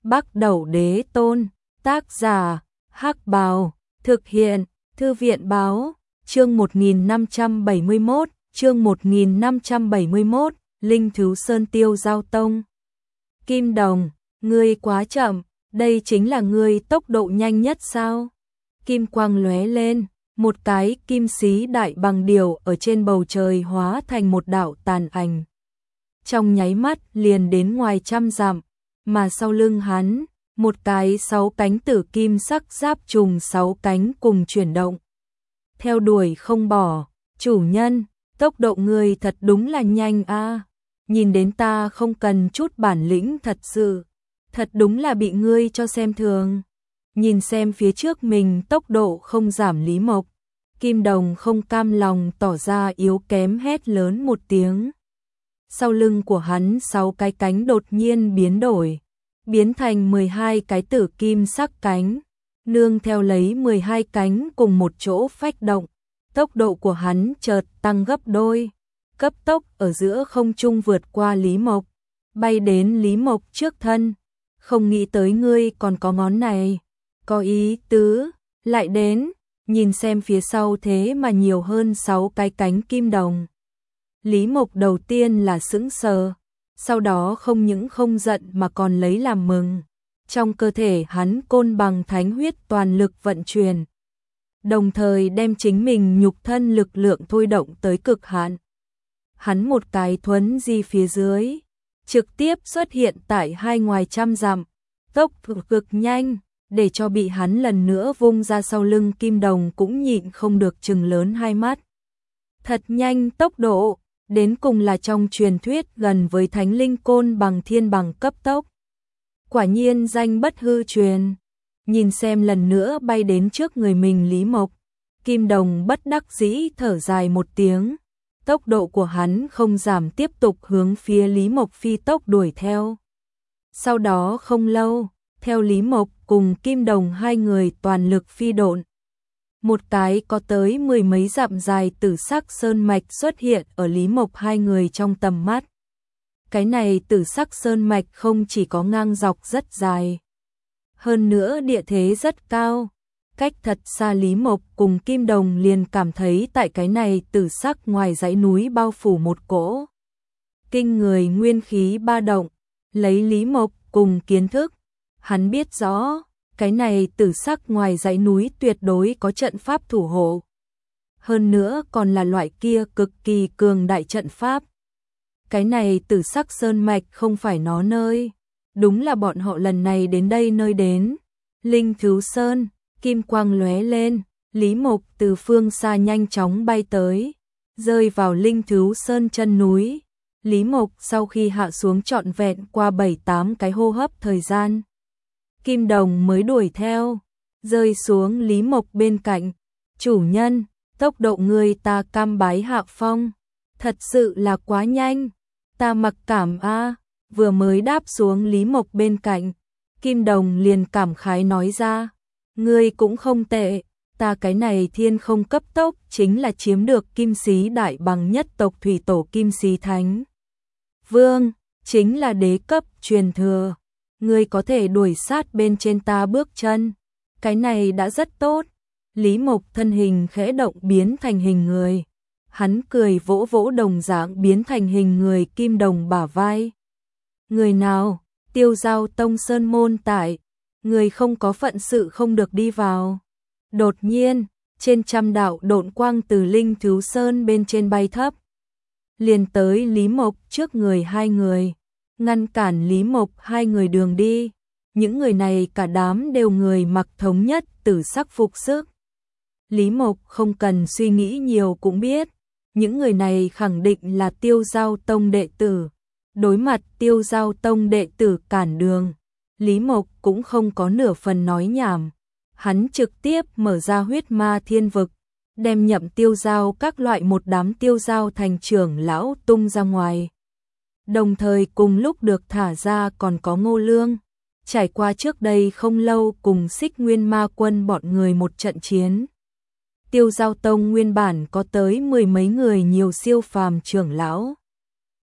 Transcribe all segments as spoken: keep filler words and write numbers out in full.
Bắc Đẩu Đế Tôn, tác giả, Hắc Bào, thực hiện, Thư viện Báo, chương một nghìn năm trăm bảy mươi mốt, chương một nghìn năm trăm bảy mươi mốt, Linh Thứu Sơn Tiêu Giao Tông. Kim Đồng, ngươi quá chậm, đây chính là ngươi tốc độ nhanh nhất sao? Kim quang lóe lên, một cái kim xí đại bằng điều ở trên bầu trời hóa thành một đạo tàn ảnh. Trong nháy mắt liền đến ngoài trăm dặm, mà sau lưng hắn, một cái sáu cánh tử kim sắc giáp trùng sáu cánh cùng chuyển động. Theo đuổi không bỏ, chủ nhân, tốc độ ngươi thật đúng là nhanh a. Nhìn đến ta không cần chút bản lĩnh thật sự, thật đúng là bị ngươi cho xem thường. Nhìn xem phía trước mình tốc độ không giảm Lý Mộc, Kim Đồng không cam lòng tỏ ra yếu kém hét lớn một tiếng. Sau lưng của hắn sáu cái cánh đột nhiên biến đổi, biến thành mười hai cái tử kim sắc cánh, nương theo lấy mười hai cánh cùng một chỗ phách động, tốc độ của hắn chợt tăng gấp đôi, cấp tốc ở giữa không trung vượt qua Lý Mộc, bay đến Lý Mộc trước thân. Không nghĩ tới ngươi còn có ngón này, có ý tứ, lại đến, nhìn xem phía sau thế mà nhiều hơn sáu cái cánh kim đồng. Lý Mộc đầu tiên là sững sờ, sau đó không những không giận mà còn lấy làm mừng. Trong cơ thể hắn côn bằng thánh huyết toàn lực vận chuyển, đồng thời đem chính mình nhục thân lực lượng thôi động tới cực hạn. Hắn một cái thuấn di phía dưới, trực tiếp xuất hiện tại hai ngoài trăm dặm, tốc độ cực nhanh, để cho bị hắn lần nữa vung ra sau lưng Kim Đồng cũng nhịn không được trừng lớn hai mắt. Thật nhanh tốc độ, đến cùng là trong truyền thuyết gần với thánh linh côn bằng thiên bằng cấp tốc. Quả nhiên danh bất hư truyền. Nhìn xem lần nữa bay đến trước người mình Lý Mộc, Kim Đồng bất đắc dĩ thở dài một tiếng. Tốc độ của hắn không giảm, tiếp tục hướng phía Lý Mộc phi tốc đuổi theo. Sau đó không lâu, theo Lý Mộc cùng Kim Đồng hai người toàn lực phi độn. Một cái có tới mười mấy dặm dài tử sắc sơn mạch xuất hiện ở Lý Mộc hai người trong tầm mắt. Cái này tử sắc sơn mạch không chỉ có ngang dọc rất dài, hơn nữa địa thế rất cao. Cách thật xa Lý Mộc cùng Kim Đồng liền cảm thấy tại cái này tử sắc ngoài dãy núi bao phủ một cỗ kinh người nguyên khí ba động. Lấy Lý Mộc cùng kiến thức, hắn biết rõ, cái này tử sắc ngoài dãy núi tuyệt đối có trận pháp thủ hộ. Hơn nữa còn là loại kia cực kỳ cường đại trận pháp. Cái này tử sắc sơn mạch không phải nó nơi, đúng là bọn họ lần này đến đây nơi đến. Linh Thứu Sơn, kim quang lóe lên, Lý Mộc từ phương xa nhanh chóng bay tới, rơi vào Linh Thứu Sơn chân núi. Lý Mộc sau khi hạ xuống trọn vẹn qua bảy tám cái hô hấp thời gian, Kim Đồng mới đuổi theo, rơi xuống Lý Mộc bên cạnh. Chủ nhân, tốc độ người ta cam bái hạ phong, thật sự là quá nhanh, ta mặc cảm a. Vừa mới đáp xuống Lý Mộc bên cạnh, Kim Đồng liền cảm khái nói ra, ngươi cũng không tệ, ta cái này thiên không cấp tốc chính là chiếm được kim xí đại bằng nhất tộc thủy tổ kim xí thánh vương, chính là đế cấp truyền thừa. Ngươi có thể đuổi sát bên trên ta bước chân, cái này đã rất tốt. Lý Mộc thân hình khẽ động biến thành hình người, hắn cười vỗ vỗ đồng dạng biến thành hình người Kim Đồng bả vai. Người nào? Tiêu Giao Tông Sơn môn tại, người không có phận sự không được đi vào. Đột nhiên, trên trăm đạo độn quang từ Linh Thứu Sơn bên trên bay thấp, liền tới Lý Mộc trước người hai người, ngăn cản Lý Mộc hai người đường đi. Những người này cả đám đều người mặc thống nhất tử sắc phục sức. Lý Mộc không cần suy nghĩ nhiều cũng biết, những người này khẳng định là Tiêu Giao Tông đệ tử. Đối mặt Tiêu Giao Tông đệ tử cản đường, Lý Mộc cũng không có nửa phần nói nhảm. Hắn trực tiếp mở ra huyết ma thiên vực, đem Nhậm Tiêu Giao các loại một đám tiêu giao thành trưởng lão tung ra ngoài. Đồng thời cùng lúc được thả ra còn có Ngô Lương, trải qua trước đây không lâu cùng Xích Nguyên Ma Quân bọn người một trận chiến. Tiêu Giao Tông nguyên bản có tới mười mấy người nhiều siêu phàm trưởng lão.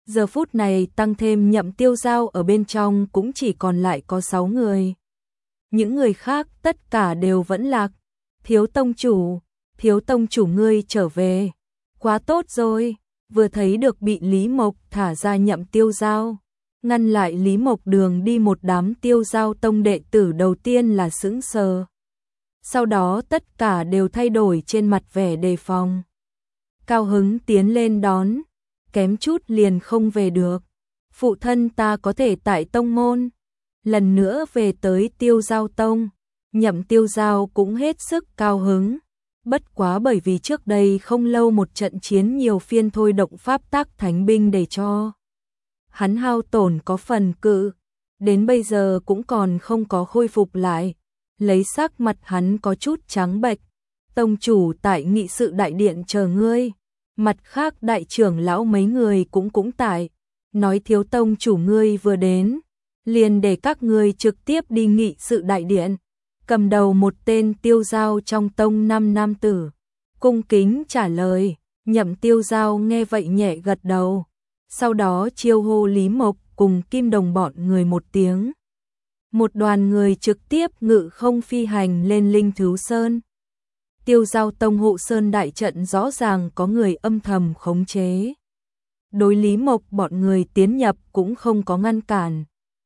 Giờ phút này tăng thêm Nhậm Tiêu Giao ở bên trong cũng chỉ còn lại có sáu người. Những người khác tất cả đều vẫn lạc. Thiếu tông chủ, thiếu tông chủ ngươi trở về. Quá tốt rồi, vừa thấy được bị Lý Mộc thả ra Nhậm Tiêu Giao. Ngăn lại Lý Mộc đường đi một đám Tiêu Giao tông đệ tử đầu tiên là sững sờ. Sau đó tất cả đều thay đổi trên mặt vẻ đề phòng. Cao hứng tiến lên đón, kém chút liền không về được. Phụ thân ta có thể tại tông môn. Lần nữa về tới Tiêu Giao tông, Nhậm Tiêu Giao cũng hết sức cao hứng. Bất quá bởi vì trước đây không lâu một trận chiến nhiều phiên thôi động pháp tắc thánh binh để cho hắn hao tổn có phần cự, đến bây giờ cũng còn không có khôi phục lại. Lấy sắc mặt hắn có chút trắng bệch. Tông chủ tại nghị sự đại điện chờ ngươi. Mặt khác đại trưởng lão mấy người cũng cũng tại. Nói thiếu tông chủ ngươi vừa đến, liền để các ngươi trực tiếp đi nghị sự đại điện. Cầm đầu một tên Tiêu Giao trong tông năm nam tử, cung kính trả lời. Nhậm Tiêu Giao nghe vậy nhẹ gật đầu. Sau đó chiêu hô Lý Mộc cùng Kim Đồng bọn người một tiếng. Một đoàn người trực tiếp ngự không phi hành lên Linh Thứu Sơn. Tiêu Giao tông hộ sơn đại trận rõ ràng có người âm thầm khống chế. Đối Lý Mộc bọn người tiến nhập cũng không có ngăn cản.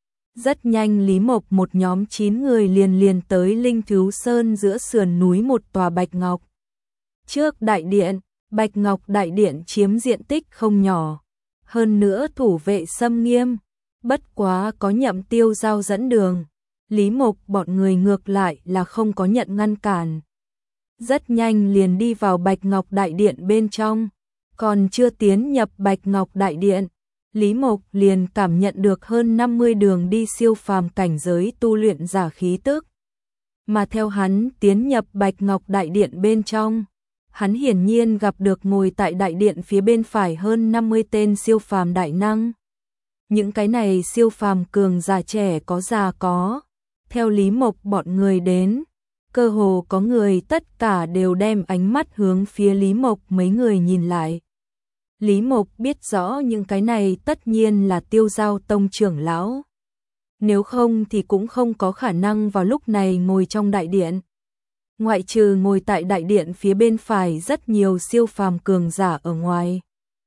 Rất nhanh Lý Mộc một nhóm chín người liền liền tới Linh Thứu Sơn giữa sườn núi một tòa Bạch Ngọc. Trước đại điện, Bạch Ngọc đại điện chiếm diện tích không nhỏ. Hơn nữa thủ vệ xâm nghiêm. Bất quá có Nhậm Tiêu Giao dẫn đường. Lý Mộc bọn người ngược lại là không có nhận ngăn cản. Rất nhanh liền đi vào Bạch Ngọc đại điện bên trong. Còn chưa tiến nhập Bạch Ngọc đại điện, Lý Mộc liền cảm nhận được hơn năm mươi đường đi siêu phàm cảnh giới tu luyện giả khí tức. Mà theo hắn tiến nhập Bạch Ngọc đại điện bên trong, hắn hiển nhiên gặp được ngồi tại đại điện phía bên phải hơn năm mươi tên siêu phàm đại năng. Những cái này siêu phàm cường giả trẻ có già có. Theo Lý Mộc bọn người đến, cơ hồ có người tất cả đều đem ánh mắt hướng phía Lý Mộc mấy người nhìn lại. Lý Mộc biết rõ những cái này tất nhiên là Tiêu Giao tông trưởng lão. Nếu không thì cũng không có khả năng vào lúc này ngồi trong đại điện. Ngoại trừ ngồi tại đại điện phía bên phải rất nhiều siêu phàm cường giả ở ngoài.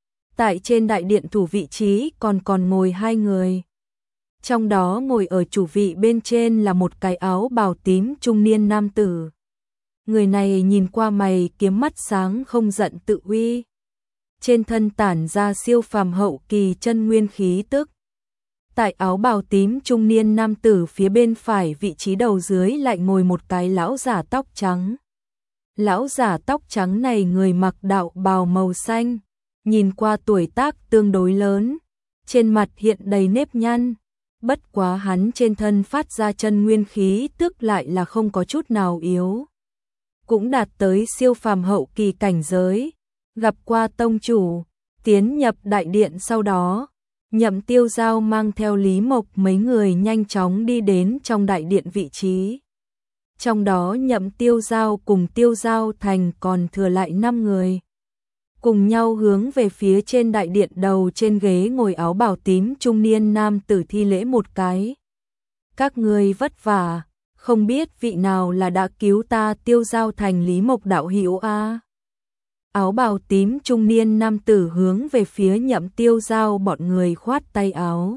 Tại trên đại điện thủ vị trí còn còn ngồi hai người. Trong đó ngồi ở chủ vị bên trên là một cái áo bào tím trung niên nam tử. Người này nhìn qua mày kiếm mắt sáng không giận tự uy. Trên thân tản ra siêu phàm hậu kỳ chân nguyên khí tức. Tại áo bào tím trung niên nam tử phía bên phải vị trí đầu dưới lại ngồi một cái lão giả tóc trắng. Lão giả tóc trắng này người mặc đạo bào màu xanh, nhìn qua tuổi tác tương đối lớn, trên mặt hiện đầy nếp nhăn. Bất quá hắn trên thân phát ra chân nguyên khí tức lại là không có chút nào yếu. Cũng đạt tới siêu phàm hậu kỳ cảnh giới. Gặp qua tông chủ, tiến nhập đại điện sau đó, Nhậm Tiêu Giao mang theo Lý Mộc mấy người nhanh chóng đi đến trong đại điện vị trí. Trong đó Nhậm Tiêu Giao cùng Tiêu Giao Thành còn thừa lại năm người. Cùng nhau hướng về phía trên đại điện đầu trên ghế ngồi áo bào tím trung niên nam tử thi lễ một cái. Các ngươi vất vả, không biết vị nào là đã cứu ta Tiêu Giao Thành Lý Mộc đạo hữu a. Áo bào tím trung niên nam tử hướng về phía Nhậm Tiêu Giao bọn người khoát tay áo.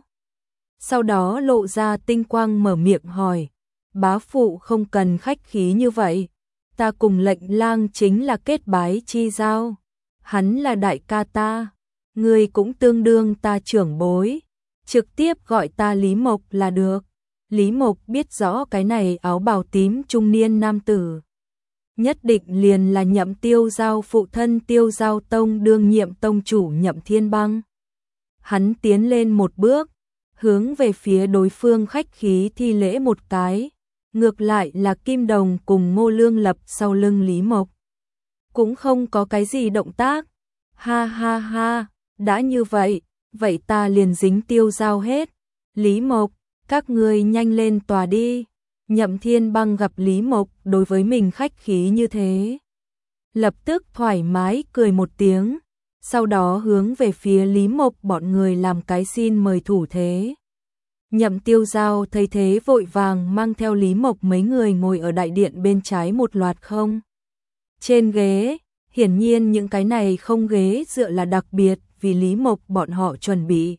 Sau đó lộ ra tinh quang mở miệng hỏi, bá phụ không cần khách khí như vậy, ta cùng lệnh lang chính là kết bái chi giao, hắn là đại ca ta, ngươi cũng tương đương ta trưởng bối, trực tiếp gọi ta Lý Mộc là được. Lý Mộc biết rõ cái này áo bào tím trung niên nam tử nhất định liền là Nhậm Tiêu Giao phụ thân Tiêu Giao tông đương nhiệm tông chủ Nhậm Thiên Băng. Hắn tiến lên một bước, hướng về phía đối phương khách khí thi lễ một cái, ngược lại là Kim Đồng cùng Ngô Lương Lập sau lưng Lý Mộc. Cũng không có cái gì động tác, ha ha ha, đã như vậy, vậy ta liền dính Tiêu Giao hết. Lý Mộc, các ngươi nhanh lên tòa đi. Nhậm Thiên Băng gặp Lý Mộc đối với mình khách khí như thế, lập tức thoải mái cười một tiếng, sau đó hướng về phía Lý Mộc bọn người làm cái xin mời thủ thế. Nhậm Tiêu Giao thấy thế vội vàng mang theo Lý Mộc mấy người ngồi ở đại điện bên trái một loạt không. Trên ghế, hiển nhiên những cái này không ghế dựa là đặc biệt vì Lý Mộc bọn họ chuẩn bị.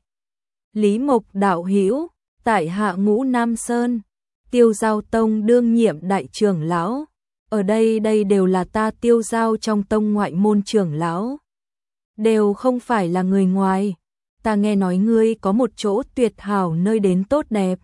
Lý Mộc đạo hữu, tại hạ Ngũ Nam Sơn, Tiêu Giao Tông đương nhiệm đại trưởng lão. Ở đây đây đều là ta Tiêu Giao trong tông ngoại môn trưởng lão. Đều không phải là người ngoài. Ta nghe nói ngươi có một chỗ tuyệt hảo nơi đến tốt đẹp.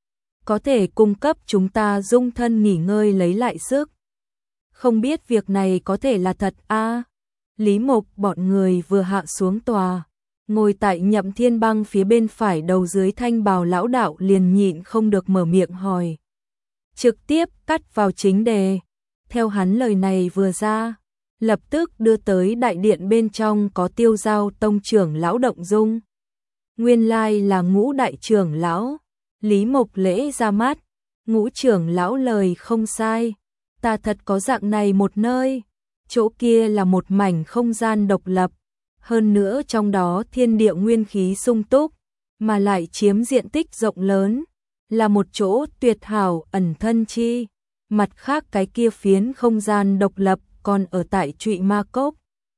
Có thể cung cấp chúng ta dung thân nghỉ ngơi lấy lại sức. Không biết việc này có thể là thật a à? Lý Mộc bọn người vừa hạ xuống tòa. Ngồi tại Nhậm Thiên Băng phía bên phải đầu dưới thanh bào lão đạo liền nhịn không được mở miệng hỏi. Trực tiếp cắt vào chính đề. Theo hắn lời này vừa ra, lập tức đưa tới đại điện bên trong có Tiêu Giao Tông trưởng lão động dung. Nguyên lai là Ngũ đại trưởng lão. Lý Mộc lễ ra mắt. Ngũ trưởng lão lời không sai. Ta thật có dạng này một nơi. Chỗ kia là một mảnh không gian độc lập. Hơn nữa trong đó thiên địa nguyên khí sung túc, mà lại chiếm diện tích rộng lớn, là một chỗ tuyệt hảo ẩn thân chi. Mặt khác cái kia phiến không gian độc lập còn ở tại Trụy Ma Cốc.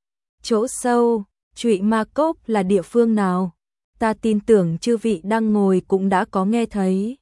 Chỗ sâu, Trụy Ma Cốc là địa phương nào? Ta tin tưởng chư vị đang ngồi cũng đã có nghe thấy.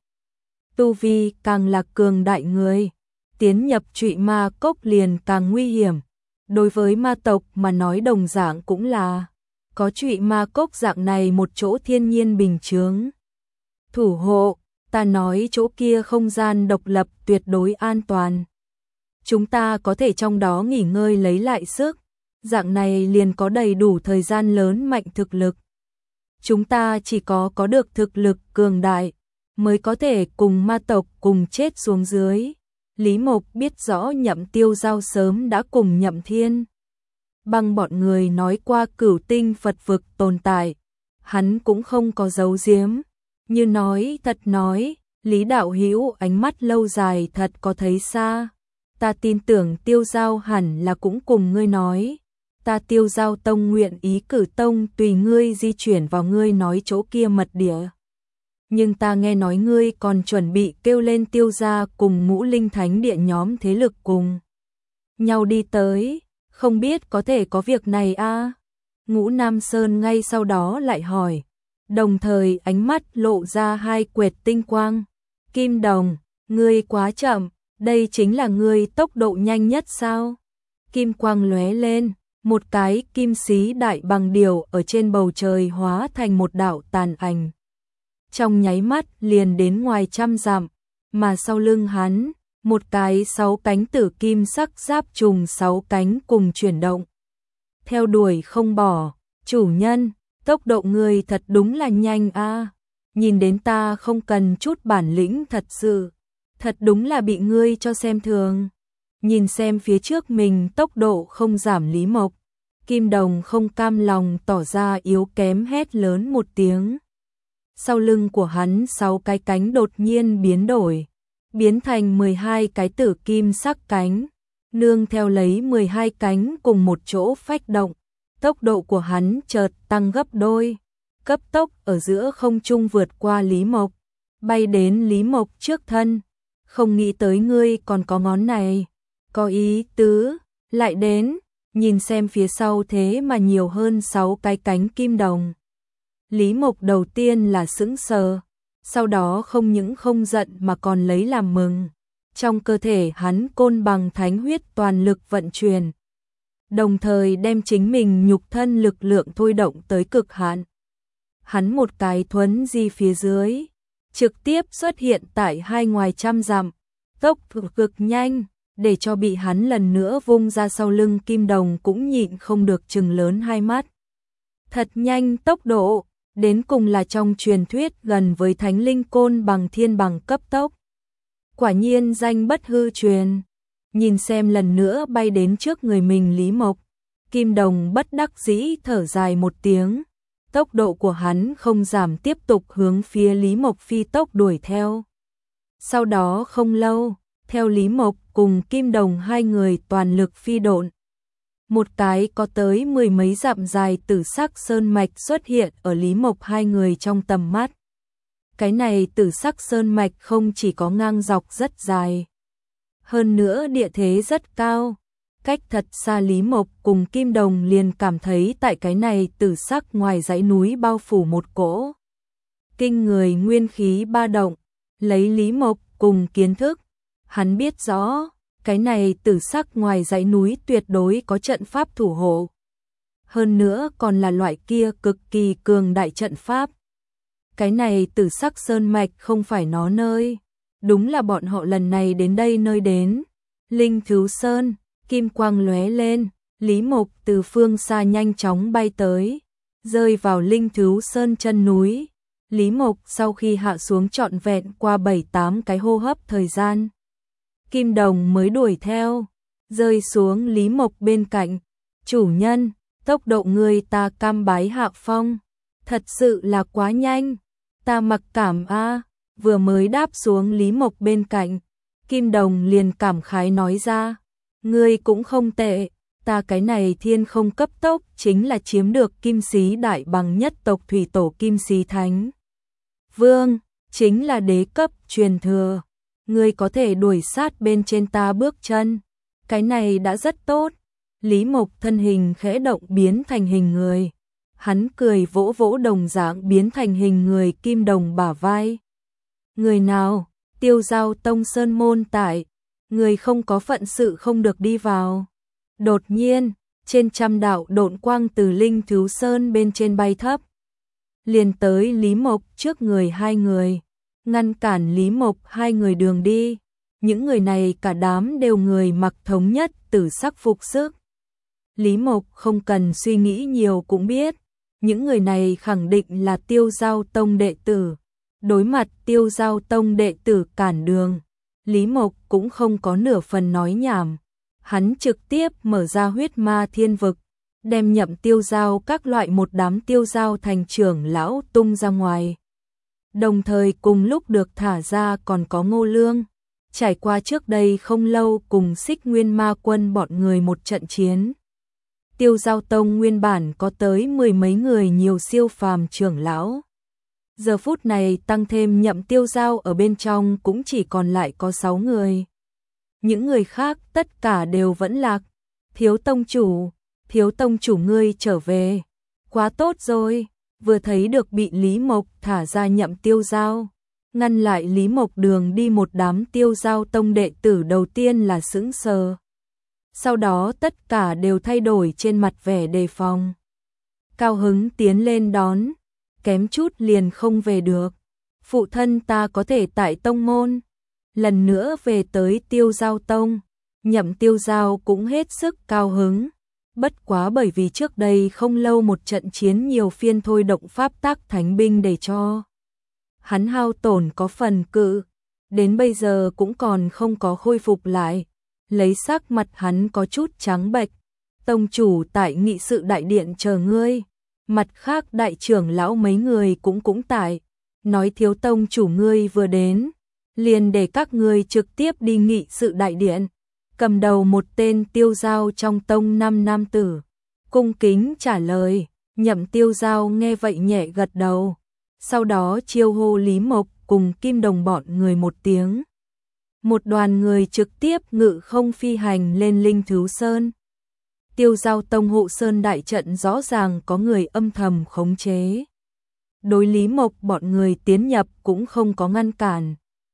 Tu vi càng là cường đại người, tiến nhập Trụy Ma Cốc liền càng nguy hiểm. Đối với ma tộc mà nói đồng dạng cũng là có Trụy Ma Cốc dạng này một chỗ thiên nhiên bình chướng. Thủ hộ, ta nói chỗ kia không gian độc lập tuyệt đối an toàn. Chúng ta có thể trong đó nghỉ ngơi lấy lại sức, dạng này liền có đầy đủ thời gian lớn mạnh thực lực. Chúng ta chỉ có có được thực lực cường đại, mới có thể cùng ma tộc cùng chết xuống dưới. Lý Mộc biết rõ Nhậm Tiêu Giao sớm đã cùng Nhậm Thiên Băng bọn người nói qua cửu tinh Phật vực tồn tại. Hắn cũng không có giấu giếm. Như nói thật nói, Lý đạo hữu ánh mắt lâu dài thật có thấy xa. Ta tin tưởng Tiêu Giao hẳn là cũng cùng ngươi nói. Ta Tiêu Giao Tông nguyện ý cử tông tùy ngươi di chuyển vào ngươi nói chỗ kia mật địa. Nhưng ta nghe nói ngươi còn chuẩn bị kêu lên Tiêu gia cùng Ngũ Linh Thánh Địa nhóm thế lực cùng nhau đi tới, không biết có thể có việc này a à? Ngũ Nam Sơn ngay sau đó lại hỏi, đồng thời ánh mắt lộ ra hai quệt tinh quang. Kim Đồng, ngươi quá chậm, đây chính là ngươi tốc độ nhanh nhất sao? Kim quang lóe lên, một cái kim xí đại bằng điều ở trên bầu trời hóa thành một đạo tàn ảnh. Trong nháy mắt liền đến ngoài trăm dặm, mà sau lưng hắn, một cái sáu cánh tử kim sắc giáp trùng sáu cánh cùng chuyển động. Theo đuổi không bỏ, chủ nhân, tốc độ người thật đúng là nhanh a. Nhìn đến ta không cần chút bản lĩnh thật sự, thật đúng là bị ngươi cho xem thường. Nhìn xem phía trước mình tốc độ không giảm Lý Mộc, Kim Đồng không cam lòng tỏ ra yếu kém hét lớn một tiếng. Sau lưng của hắn sáu cái cánh đột nhiên biến đổi, biến thành mười hai cái tử kim sắc cánh, nương theo lấy mười hai cánh cùng một chỗ phách động, tốc độ của hắn chợt tăng gấp đôi, cấp tốc ở giữa không trung vượt qua Lý Mộc, bay đến Lý Mộc trước thân. Không nghĩ tới ngươi còn có ngón này, có ý tứ, lại đến, nhìn xem phía sau thế mà nhiều hơn sáu cái cánh kim đồng. Lý Mộc đầu tiên là sững sờ, sau đó không những không giận mà còn lấy làm mừng. Trong cơ thể hắn côn bằng thánh huyết toàn lực vận chuyển, đồng thời đem chính mình nhục thân lực lượng thôi động tới cực hạn. Hắn một cái thuấn di phía dưới, trực tiếp xuất hiện tại hai ngoài trăm dặm, tốc độ cực nhanh, để cho bị hắn lần nữa vung ra sau lưng Kim Đồng cũng nhịn không được trừng lớn hai mắt. Thật nhanh tốc độ, đến cùng là trong truyền thuyết gần với thánh linh côn bằng thiên bằng cấp tốc. Quả nhiên danh bất hư truyền. Nhìn xem lần nữa bay đến trước người mình Lý Mộc, Kim Đồng bất đắc dĩ thở dài một tiếng. Tốc độ của hắn không giảm, tiếp tục hướng phía Lý Mộc phi tốc đuổi theo. Sau đó không lâu, theo Lý Mộc cùng Kim Đồng hai người toàn lực phi độn. Một cái có tới mười mấy dặm dài tử sắc sơn mạch xuất hiện ở Lý Mộc hai người trong tầm mắt. Cái này tử sắc sơn mạch không chỉ có ngang dọc rất dài, hơn nữa địa thế rất cao. Cách thật xa Lý Mộc cùng Kim Đồng liền cảm thấy tại cái này tử sắc ngoài dãy núi bao phủ một cỗ kinh người nguyên khí ba động. Lấy Lý Mộc cùng kiến thức, hắn biết rõ, cái này tử sắc ngoài dãy núi tuyệt đối có trận pháp thủ hộ. Hơn nữa còn là loại kia cực kỳ cường đại trận pháp. Cái này tử sắc sơn mạch không phải nó nơi, đúng là bọn họ lần này đến đây nơi đến. Linh Thứu Sơn, kim quang lóe lên, Lý Mộc từ phương xa nhanh chóng bay tới, rơi vào Linh Thứu Sơn chân núi. Lý Mộc sau khi hạ xuống trọn vẹn qua bảy tám cái hô hấp thời gian, Kim Đồng mới đuổi theo, rơi xuống Lý Mộc bên cạnh. Chủ nhân, tốc độ người ta cam bái hạ phong, thật sự là quá nhanh, ta mặc cảm a. Vừa mới đáp xuống Lý Mộc bên cạnh, Kim Đồng liền cảm khái nói ra, ngươi cũng không tệ, ta cái này thiên không cấp tốc chính là chiếm được Kim Sĩ Đại Bằng nhất tộc thủy tổ Kim Sĩ Thánh Vương, chính là đế cấp truyền thừa. Ngươi có thể đuổi sát bên trên ta bước chân, cái này đã rất tốt. Lý Mộc thân hình khẽ động biến thành hình người. Hắn cười vỗ vỗ đồng dạng biến thành hình người Kim Đồng bả vai. Người nào? Tiêu Giao Tông Sơn môn tại, người không có phận sự không được đi vào. Đột nhiên, trên trăm đạo độn quang từ Linh Thứu Sơn bên trên bay thấp, liền tới Lý Mộc trước người hai người, ngăn cản Lý Mộc hai người đường đi. Những người này cả đám đều người mặc thống nhất tử sắc phục sức. Lý Mộc không cần suy nghĩ nhiều cũng biết, những người này khẳng định là Tiêu Giao Tông đệ tử. Đối mặt Tiêu Giao Tông đệ tử cản đường, Lý Mộc cũng không có nửa phần nói nhảm. Hắn trực tiếp mở ra huyết ma thiên vực, đem Nhậm Tiêu Giao các loại một đám tiêu giao thành trưởng lão tung ra ngoài. Đồng thời cùng lúc được thả ra còn có Ngô Lương, trải qua trước đây không lâu cùng Xích Nguyên Ma Quân bọn người một trận chiến. Tiêu Giao Tông nguyên bản có tới mười mấy người nhiều siêu phàm trưởng lão. Giờ phút này tăng thêm Nhậm Tiêu Giao ở bên trong cũng chỉ còn lại có sáu người. Những người khác tất cả đều vẫn lạc. Thiếu tông chủ, thiếu tông chủ ngươi trở về. Quá tốt rồi, vừa thấy được bị Lý Mộc thả ra Nhậm Tiêu Giao, ngăn lại Lý Mộc đường đi một đám Tiêu Giao Tông đệ tử đầu tiên là sững sờ. Sau đó tất cả đều thay đổi trên mặt vẻ đề phòng. Cao hứng tiến lên đón, kém chút liền không về được. Phụ thân ta có thể tại tông môn, lần nữa về tới Tiêu Giao Tông. Nhậm Tiêu Giao cũng hết sức cao hứng. Bất quá bởi vì trước đây không lâu một trận chiến nhiều phiên thôi động pháp tác thánh binh để cho hắn hao tổn có phần cự, đến bây giờ cũng còn không có khôi phục lại. Lấy sắc mặt hắn có chút trắng bệch. Tông chủ tại nghị sự đại điện chờ ngươi. Mặt khác đại trưởng lão mấy người cũng cũng tại, nói thiếu tông chủ ngươi vừa đến, liền để các ngươi trực tiếp đi nghị sự đại điện. Cầm đầu một tên Tiêu Giao trong tông năm nam tử, cung kính trả lời. Nhậm Tiêu Giao nghe vậy nhẹ gật đầu, sau đó chiêu hô Lý Mộc cùng Kim Đồng bọn người một tiếng. Một đoàn người trực tiếp ngự không phi hành lên Linh Thứu Sơn. Tiêu Giao Tông hộ sơn đại trận rõ ràng có người âm thầm khống chế. Đối Lý Mộc bọn người tiến nhập cũng không có ngăn cản.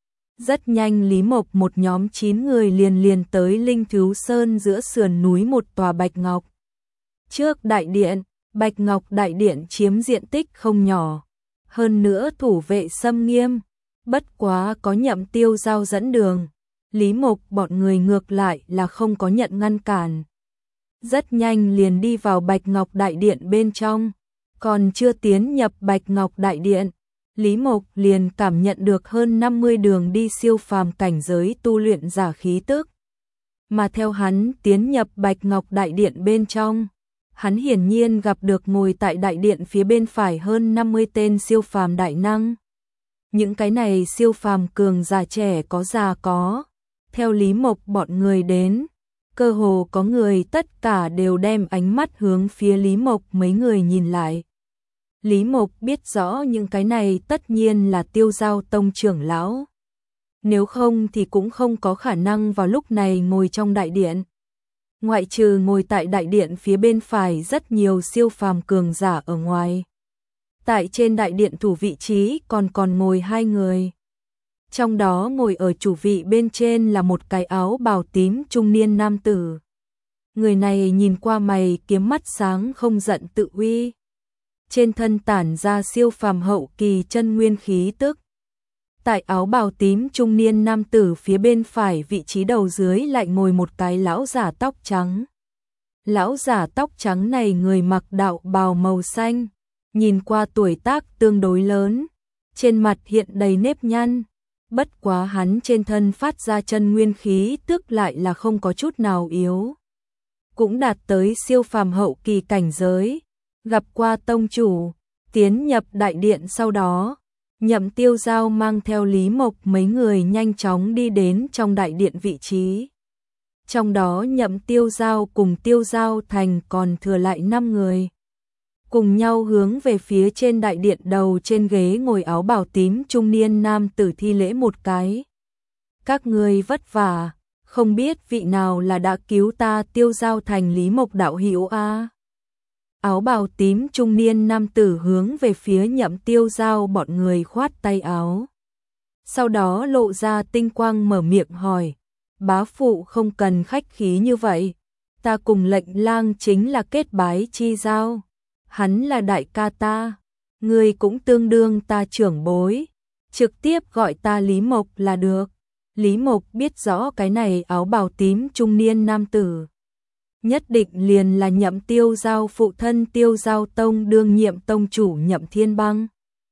Rất nhanh Lý Mộc một nhóm chín người liền liền tới Linh Thứu Sơn giữa sườn núi một tòa Bạch Ngọc. Trước đại điện, Bạch Ngọc đại điện chiếm diện tích không nhỏ, hơn nữa thủ vệ xâm nghiêm. Bất quá có Nhậm Tiêu Giao dẫn đường, Lý Mộc bọn người ngược lại là không có nhận ngăn cản. Rất nhanh liền đi vào Bạch Ngọc đại điện bên trong, còn chưa tiến nhập Bạch Ngọc đại điện, Lý Mộc liền cảm nhận được hơn năm mươi đường đi siêu phàm cảnh giới tu luyện giả khí tức. Mà theo hắn tiến nhập Bạch Ngọc đại điện bên trong, hắn hiển nhiên gặp được ngồi tại đại điện phía bên phải hơn năm mươi tên siêu phàm đại năng. Những cái này siêu phàm cường già trẻ có già có. Theo Lý Mộc bọn người đến, Cơ hồ có người tất cả đều đem ánh mắt hướng phía Lý Mộc mấy người nhìn lại. Lý Mộc biết rõ những cái này tất nhiên là Tiêu Giao Tông trưởng lão. Nếu không thì cũng không có khả năng vào lúc này ngồi trong đại điện. Ngoại trừ ngồi tại đại điện phía bên phải rất nhiều siêu phàm cường giả ở ngoài. Tại trên đại điện thủ vị trí còn còn ngồi hai người. Trong đó ngồi ở chủ vị bên trên là một cái áo bào tím trung niên nam tử. Người này nhìn qua mày kiếm mắt sáng không giận tự uy. Trên thân tản ra siêu phàm hậu kỳ chân nguyên khí tức. Tại áo bào tím trung niên nam tử phía bên phải vị trí đầu dưới lại ngồi một cái lão giả tóc trắng. Lão giả tóc trắng này người mặc đạo bào màu xanh, nhìn qua tuổi tác tương đối lớn, trên mặt hiện đầy nếp nhăn. Bất quá hắn trên thân phát ra chân nguyên khí tức lại là không có chút nào yếu. Cũng đạt tới siêu phàm hậu kỳ cảnh giới, gặp qua tông chủ, tiến nhập đại điện sau đó. Nhậm Tiêu Giao mang theo Lý Mộc mấy người nhanh chóng đi đến trong đại điện vị trí. Trong đó Nhậm Tiêu Giao cùng Tiêu Giao Thành còn thừa lại năm người. Cùng nhau hướng về phía trên đại điện đầu trên ghế ngồi áo bào tím trung niên nam tử thi lễ một cái. Các người vất vả, không biết vị nào là đã cứu ta Tiêu Giao Thành Lý Mộc đạo hữu a. Áo bào tím trung niên nam tử hướng về phía Nhậm Tiêu Giao bọn người khoát tay áo. Sau đó lộ ra tinh quang mở miệng hỏi, bá phụ không cần khách khí như vậy, ta cùng lệnh lang chính là kết bái chi giao, hắn là đại ca ta, ngươi cũng tương đương ta trưởng bối, trực tiếp gọi ta Lý Mộc là được. Lý Mộc biết rõ cái này áo bào tím trung niên nam tử nhất định liền là Nhậm Tiêu Giao phụ thân Tiêu Giao Tông đương nhiệm tông chủ Nhậm Thiên Băng.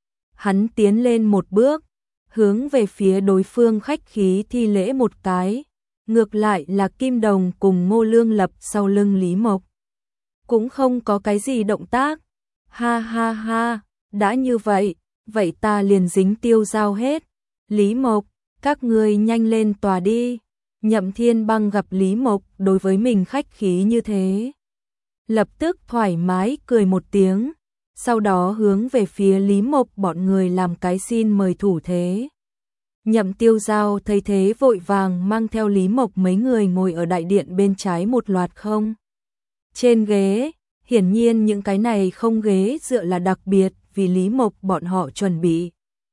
Hắn tiến lên một bước, hướng về phía đối phương khách khí thi lễ một cái, ngược lại là Kim Đồng cùng Ngô Lương Lập sau lưng Lý Mộc. Cũng không có cái gì động tác, ha ha ha, đã như vậy, vậy ta liền dính Tiêu Giao hết. Lý Mộc, các ngươi nhanh lên tòa đi. Nhậm Thiên Băng gặp Lý Mộc đối với mình khách khí như thế, lập tức thoải mái cười một tiếng, sau đó hướng về phía Lý Mộc bọn người làm cái xin mời thủ thế. Nhậm Tiêu Giao thấy thế vội vàng mang theo Lý Mộc mấy người ngồi ở đại điện bên trái một loạt không trên ghế, hiển nhiên những cái này không ghế dựa là đặc biệt vì Lý Mộc bọn họ chuẩn bị.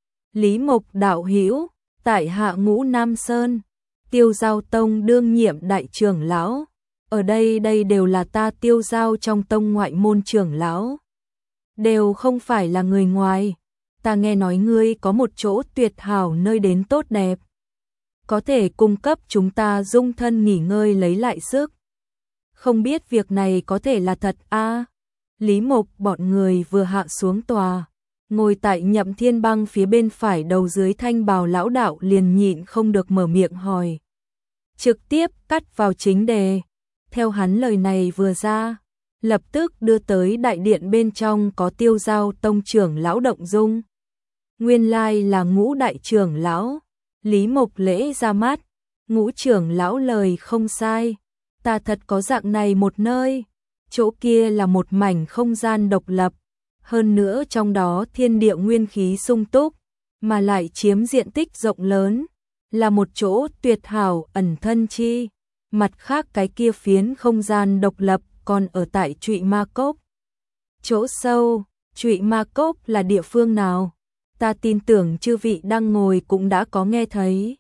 Lý Mộc đạo hữu, tại hạ Ngũ Nam Sơn, Tiêu Giao Tông đương nhiệm đại trưởng lão, ở đây đây đều là ta Tiêu Giao trong tông ngoại môn trưởng lão, đều không phải là người ngoài. Ta nghe nói ngươi có một chỗ tuyệt hảo nơi đến tốt đẹp, có thể cung cấp chúng ta dung thân nghỉ ngơi lấy lại sức. Không biết việc này có thể là thật a? À? Lý Mộc bọn người vừa hạ xuống tòa, ngồi tại Nhậm Thiên Băng phía bên phải đầu dưới thanh bào lão đạo liền nhịn không được mở miệng hỏi. Trực tiếp cắt vào chính đề, theo hắn lời này vừa ra, lập tức đưa tới đại điện bên trong có Tiêu Giao Tông trưởng lão động dung. Nguyên lai là Ngũ đại trưởng lão. Lý Mộc lễ ra mắt, Ngũ trưởng lão lời không sai, ta thật có dạng này một nơi, chỗ kia là một mảnh không gian độc lập, hơn nữa trong đó thiên địa nguyên khí sung túc, mà lại chiếm diện tích rộng lớn, là một chỗ tuyệt hảo ẩn thân chi. Mặt khác cái kia phiến không gian độc lập còn ở tại Trụy Ma Cốc. Chỗ sâu, Trụy Ma Cốc là địa phương nào? Ta tin tưởng chư vị đang ngồi cũng đã có nghe thấy.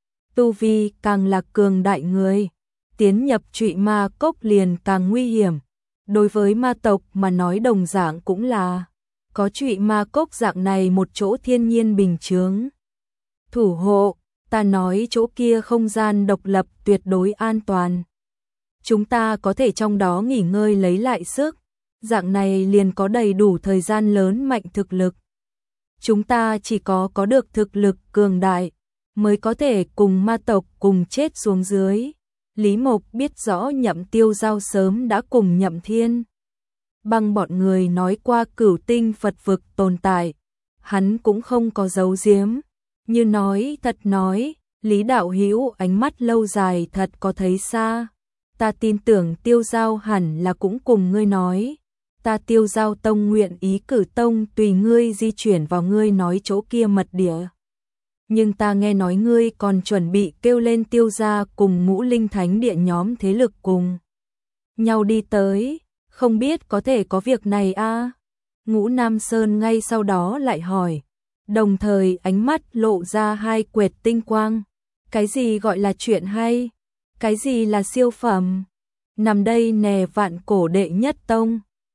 Tu vi càng là cường đại người, tiến nhập Trụy Ma Cốc liền càng nguy hiểm. Đối với ma tộc mà nói đồng dạng cũng là có Trụy Ma Cốc dạng này một chỗ thiên nhiên bình chướng thủ hộ, ta nói chỗ kia không gian độc lập tuyệt đối an toàn. Chúng ta có thể trong đó nghỉ ngơi lấy lại sức, dạng này liền có đầy đủ thời gian lớn mạnh thực lực. Chúng ta chỉ có có được thực lực cường đại mới có thể cùng ma tộc cùng chết xuống dưới. Lý Mộc biết rõ Nhậm Tiêu Giao sớm đã cùng Nhậm Thiên Băng bọn người nói qua cửu tinh Phật vực tồn tại, hắn cũng không có giấu giếm, như nói thật nói, Lý đạo hữu ánh mắt lâu dài thật có thấy xa. ta tin tưởng Tiêu Giao hẳn là cũng cùng ngươi nói. Ta Tiêu Giao tông nguyện ý cử tông tùy ngươi di chuyển vào ngươi nói chỗ kia mật địa. Nhưng ta nghe nói ngươi còn chuẩn bị kêu lên Tiêu gia cùng Ngũ Linh Thánh địa nhóm thế lực cùng nhau đi tới, không biết có thể có việc này a? À? Ngũ Nam Sơn ngay sau đó lại hỏi, đồng thời ánh mắt lộ ra hai quệt tinh quang. Cái gì gọi là chuyện hay? Cái gì là siêu phẩm? Nằm đây nè vạn cổ đệ nhất tông.